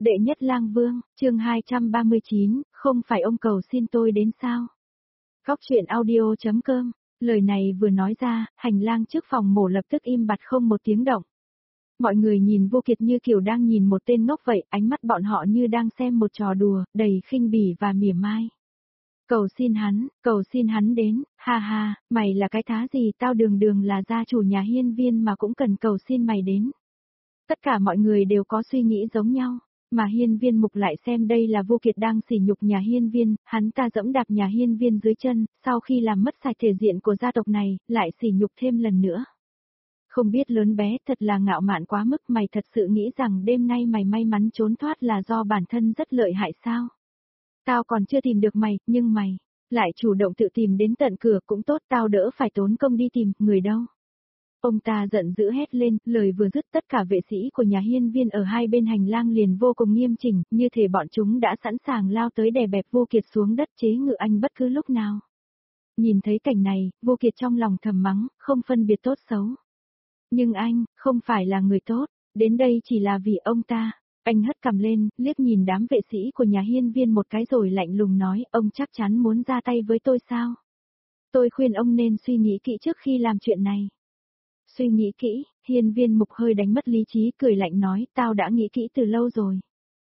Đệ nhất lang vương, chương 239, không phải ông cầu xin tôi đến sao? Góc truyện audio.com, lời này vừa nói ra, hành lang trước phòng mổ lập tức im bặt không một tiếng động. Mọi người nhìn Vô Kiệt như kiểu đang nhìn một tên ngốc vậy, ánh mắt bọn họ như đang xem một trò đùa, đầy khinh bỉ và mỉa mai. Cầu xin hắn đến, ha ha, mày là cái thá gì, tao đường đường là gia chủ nhà Hiên Viên mà cũng cần cầu xin mày đến. Tất cả mọi người đều có suy nghĩ giống nhau, mà Hiên Viên Mục lại xem đây là Vô Kiệt đang sỉ nhục nhà Hiên Viên, hắn ta dẫm đạp nhà Hiên Viên dưới chân, sau khi làm mất sạch thể diện của gia tộc này, lại sỉ nhục thêm lần nữa. Không biết lớn bé, thật là ngạo mạn quá mức, mày thật sự nghĩ rằng đêm nay mày may mắn trốn thoát là do bản thân rất lợi hại sao? Tao còn chưa tìm được mày, nhưng mày lại chủ động tự tìm đến tận cửa cũng tốt, tao đỡ phải tốn công đi tìm, người đâu? Ông ta giận dữ hét lên, lời vừa dứt tất cả vệ sĩ của nhà Hiên Viên ở hai bên hành lang liền vô cùng nghiêm chỉnh, như thể bọn chúng đã sẵn sàng lao tới đè bẹp Vô Kiệt xuống đất chế ngự anh bất cứ lúc nào. Nhìn thấy cảnh này, Vô Kiệt trong lòng thầm mắng, không phân biệt tốt xấu. Nhưng anh, không phải là người tốt, đến đây chỉ là vì ông ta. Anh hất cằm lên, liếc nhìn đám vệ sĩ của nhà Hiên Viên một cái rồi lạnh lùng nói, ông chắc chắn muốn ra tay với tôi sao? Tôi khuyên ông nên suy nghĩ kỹ trước khi làm chuyện này. Suy nghĩ kỹ, Hiên Viên Mục hơi đánh mất lý trí, cười lạnh nói, tao đã nghĩ kỹ từ lâu rồi.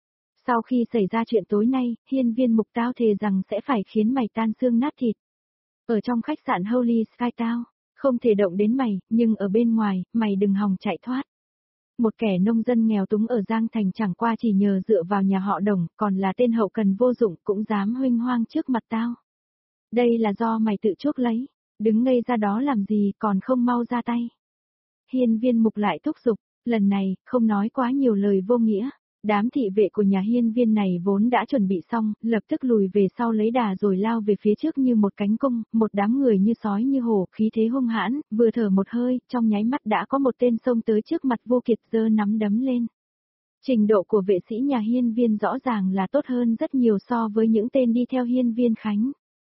Sau khi xảy ra chuyện tối nay, Hiên Viên Mục tao thề rằng sẽ phải khiến mày tan xương nát thịt. Ở trong khách sạn Holy Sky tao, không thể động đến mày, nhưng ở bên ngoài, mày đừng hòng chạy thoát. Một kẻ nông dân nghèo túng ở Giang Thành chẳng qua chỉ nhờ dựa vào nhà họ Đồng, còn là tên hậu cần vô dụng cũng dám huênh hoang trước mặt tao. Đây là do mày tự chuốc lấy, đứng ngây ra đó làm gì còn không mau ra tay. Hiên Viên Mục lại thúc giục, lần này, không nói quá nhiều lời vô nghĩa. Đám thị vệ của nhà Hiên Viên này vốn đã chuẩn bị xong, lập tức lùi về sau lấy đà rồi lao về phía trước như một cánh cung, một đám người như sói như hổ, khí thế hung hãn, vừa thở một hơi, trong nháy mắt đã có một tên xông tới trước mặt Vô Kiệt giơ nắm đấm lên. Trình độ của vệ sĩ nhà Hiên Viên rõ ràng là tốt hơn rất nhiều so với những tên đi theo Hiên Viên Khánh.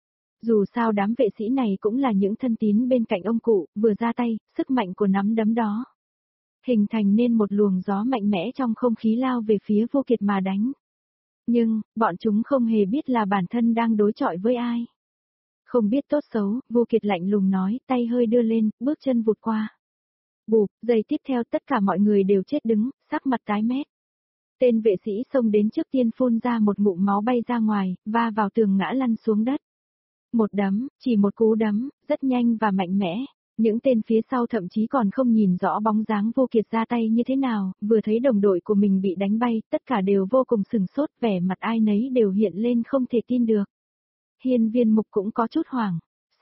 Dù sao đám vệ sĩ này cũng là những thân tín bên cạnh ông cụ, vừa ra tay, sức mạnh của nắm đấm đó hình thành nên một luồng gió mạnh mẽ trong không khí lao về phía Vô Kiệt mà đánh. Nhưng, bọn chúng không hề biết là bản thân đang đối chọi với ai. Không biết tốt xấu, Vô Kiệt lạnh lùng nói, tay hơi đưa lên, bước chân vụt qua. Bụp, giây tiếp theo tất cả mọi người đều chết đứng, sắc mặt tái mét. Tên vệ sĩ xông đến trước tiên phun ra một ngụm máu bay ra ngoài, va vào tường ngã lăn xuống đất. Một đấm, chỉ một cú đấm, rất nhanh và mạnh mẽ. Những tên phía sau thậm chí còn không nhìn rõ bóng dáng Vô Kiệt ra tay như thế nào, vừa thấy đồng đội của mình bị đánh bay, tất cả đều vô cùng sửng sốt, vẻ mặt ai nấy đều hiện lên không thể tin được. Hiên Viên Mục cũng có chút hoảng,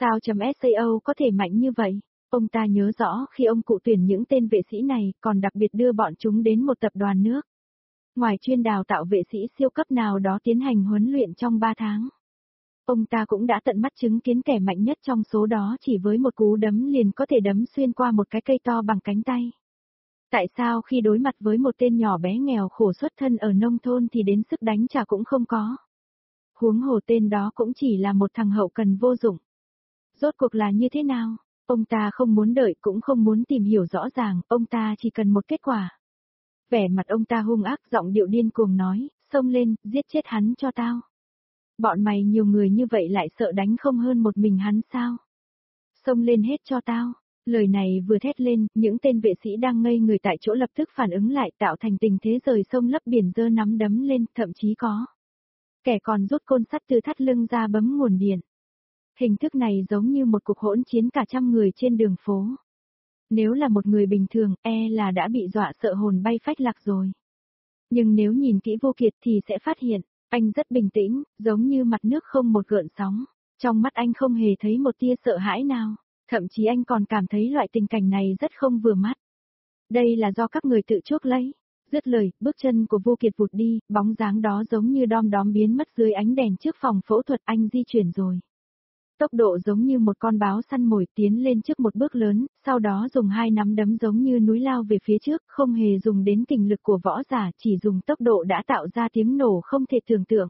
sao.sao có thể mạnh như vậy? Ông ta nhớ rõ khi ông cụ tuyển những tên vệ sĩ này, còn đặc biệt đưa bọn chúng đến một tập đoàn nước. Ngoài chuyên đào tạo vệ sĩ siêu cấp nào đó tiến hành huấn luyện trong 3 tháng. Ông ta cũng đã tận mắt chứng kiến kẻ mạnh nhất trong số đó chỉ với một cú đấm liền có thể đấm xuyên qua một cái cây to bằng cánh tay. Tại sao khi đối mặt với một tên nhỏ bé nghèo khổ xuất thân ở nông thôn thì đến sức đánh trả cũng không có? Huống hồ tên đó cũng chỉ là một thằng hậu cần vô dụng. Rốt cuộc là như thế nào? Ông ta không muốn đợi cũng không muốn tìm hiểu rõ ràng, ông ta chỉ cần một kết quả. Vẻ mặt ông ta hung ác, giọng điệu điên cuồng nói, xông lên, giết chết hắn cho tao. Bọn mày nhiều người như vậy lại sợ đánh không hơn một mình hắn sao? Xông lên hết cho tao. Lời này vừa thét lên, những tên vệ sĩ đang ngây người tại chỗ lập tức phản ứng lại tạo thành tình thế rời sông lấp biển giơ nắm đấm lên, thậm chí có kẻ còn rút côn sắt từ thắt lưng ra bấm nguồn điện. Hình thức này giống như một cuộc hỗn chiến cả trăm người trên đường phố. Nếu là một người bình thường, là đã bị dọa sợ hồn bay phách lạc rồi. Nhưng nếu nhìn kỹ Vô Kiệt thì sẽ phát hiện, anh rất bình tĩnh, giống như mặt nước không một gợn sóng. Trong mắt anh không hề thấy một tia sợ hãi nào, thậm chí anh còn cảm thấy loại tình cảnh này rất không vừa mắt. Đây là do các người tự chuốc lấy. Dứt lời, bước chân của Vô Kiệt vụt đi, bóng dáng đó giống như đom đóm biến mất dưới ánh đèn trước phòng phẫu thuật, anh di chuyển rồi. Tốc độ giống như một con báo săn mồi tiến lên trước một bước lớn, sau đó dùng hai nắm đấm giống như núi lao về phía trước, không hề dùng đến kình lực của võ giả, chỉ dùng tốc độ đã tạo ra tiếng nổ không thể tưởng tượng.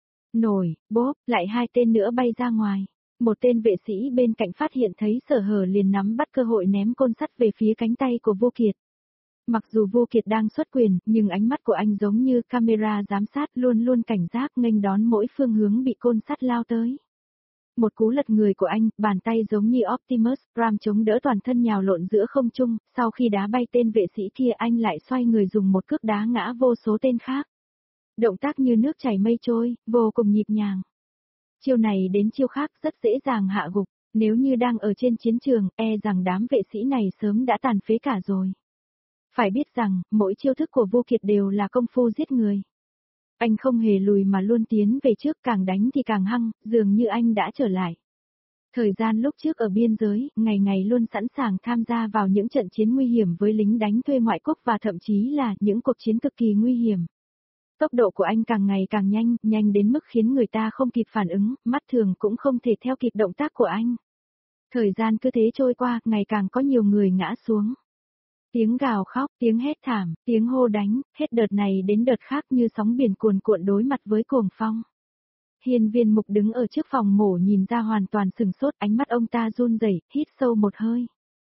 Nổi, bốp, lại hai tên nữa bay ra ngoài. Một tên vệ sĩ bên cạnh phát hiện thấy sở hở liền nắm bắt cơ hội ném côn sắt về phía cánh tay của Vô Kiệt. Mặc dù Vô Kiệt đang xuất quyền, nhưng ánh mắt của anh giống như camera giám sát luôn luôn cảnh giác nghênh đón mỗi phương hướng bị côn sắt lao tới. Một cú lật người của anh, bàn tay giống như Optimus Prime chống đỡ toàn thân nhào lộn giữa không trung, sau khi đá bay tên vệ sĩ kia anh lại xoay người dùng một cước đá ngã vô số tên khác. Động tác như nước chảy mây trôi, vô cùng nhịp nhàng. Chiêu này đến chiêu khác rất dễ dàng hạ gục, nếu như đang ở trên chiến trường, e rằng đám vệ sĩ này sớm đã tàn phế cả rồi. Phải biết rằng, mỗi chiêu thức của Vô Kiệt đều là công phu giết người. Anh không hề lùi mà luôn tiến về trước, càng đánh thì càng hăng, dường như anh đã trở lại. Thời gian lúc trước ở biên giới, ngày ngày luôn sẵn sàng tham gia vào những trận chiến nguy hiểm với lính đánh thuê ngoại quốc và thậm chí là những cuộc chiến cực kỳ nguy hiểm. Tốc độ của anh càng ngày càng nhanh, nhanh đến mức khiến người ta không kịp phản ứng, mắt thường cũng không thể theo kịp động tác của anh. Thời gian cứ thế trôi qua, ngày càng có nhiều người ngã xuống. Tiếng gào khóc, tiếng hét thảm, tiếng hô đánh, hết đợt này đến đợt khác như sóng biển cuồn cuộn đối mặt với cuồng phong. Hiên Viên Mục đứng ở trước phòng mổ nhìn ra hoàn toàn sừng sốt, ánh mắt ông ta run rẩy, hít sâu một hơi.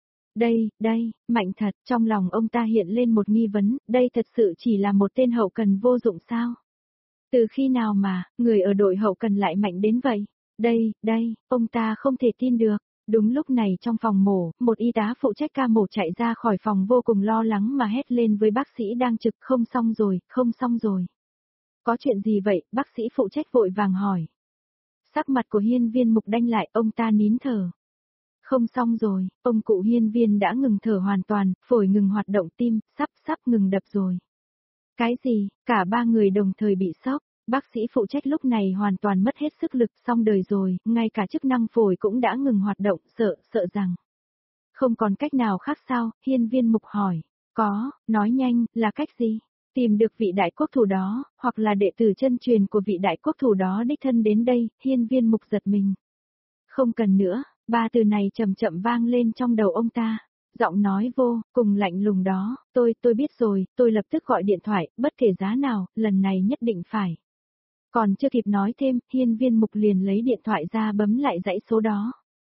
Đây, mạnh thật, trong lòng ông ta hiện lên một nghi vấn, đây thật sự chỉ là một tên hậu cần vô dụng sao? Từ khi nào mà, người ở đội hậu cần lại mạnh đến vậy? Đây, ông ta không thể tin được. Đúng lúc này trong phòng mổ, một y tá phụ trách ca mổ chạy ra khỏi phòng vô cùng lo lắng mà hét lên với bác sĩ đang trực, không xong rồi. Có chuyện gì vậy, bác sĩ phụ trách vội vàng hỏi. Sắc mặt của Hiên Viên Mục đanh lại, ông ta nín thở. Không xong rồi, ông cụ Hiên Viên đã ngừng thở hoàn toàn, phổi ngừng hoạt động, tim, sắp ngừng đập rồi. Cái gì, cả ba người đồng thời bị sốc, bác sĩ phụ trách lúc này hoàn toàn mất hết sức lực, xong đời rồi, ngay cả chức năng phổi cũng đã ngừng hoạt động, sợ rằng. Không còn cách nào khác sao, Hiên Viên Mục hỏi, có, nói nhanh, là cách gì? Tìm được vị đại quốc thủ đó, hoặc là đệ tử chân truyền của vị đại quốc thủ đó đích thân đến đây, Hiên Viên Mục giật mình. Không cần nữa, ba từ này chậm chậm vang lên trong đầu ông ta. Giọng nói vô cùng lạnh lùng đó, tôi biết rồi, tôi lập tức gọi điện thoại, bất kể giá nào, lần này nhất định phải. Còn chưa kịp nói thêm, Hiên Viên Mục liền lấy điện thoại ra bấm lại dãy số đó.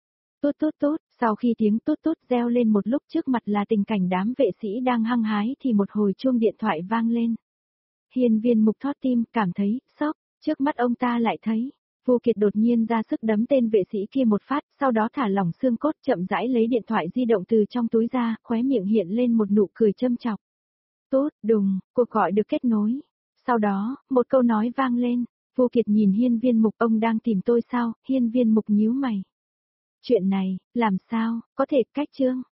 Tốt, sau khi tiếng tốt reo lên một lúc trước mặt là tình cảnh đám vệ sĩ đang hăng hái thì một hồi chuông điện thoại vang lên. Hiên Viên Mục thót tim, cảm thấy, sốc, trước mắt ông ta lại thấy. Vô Kiệt đột nhiên ra sức đấm tên vệ sĩ kia một phát, sau đó thả lỏng xương cốt chậm rãi lấy điện thoại di động từ trong túi ra, khóe miệng hiện lên một nụ cười châm chọc. Tốt, đùng, cuộc gọi được kết nối. Sau đó, một câu nói vang lên, Vô Kiệt nhìn Hiên Viên Mục, ông đang tìm tôi sao, Hiên Viên Mục nhíu mày. Chuyện này, làm sao, có thể cách chương.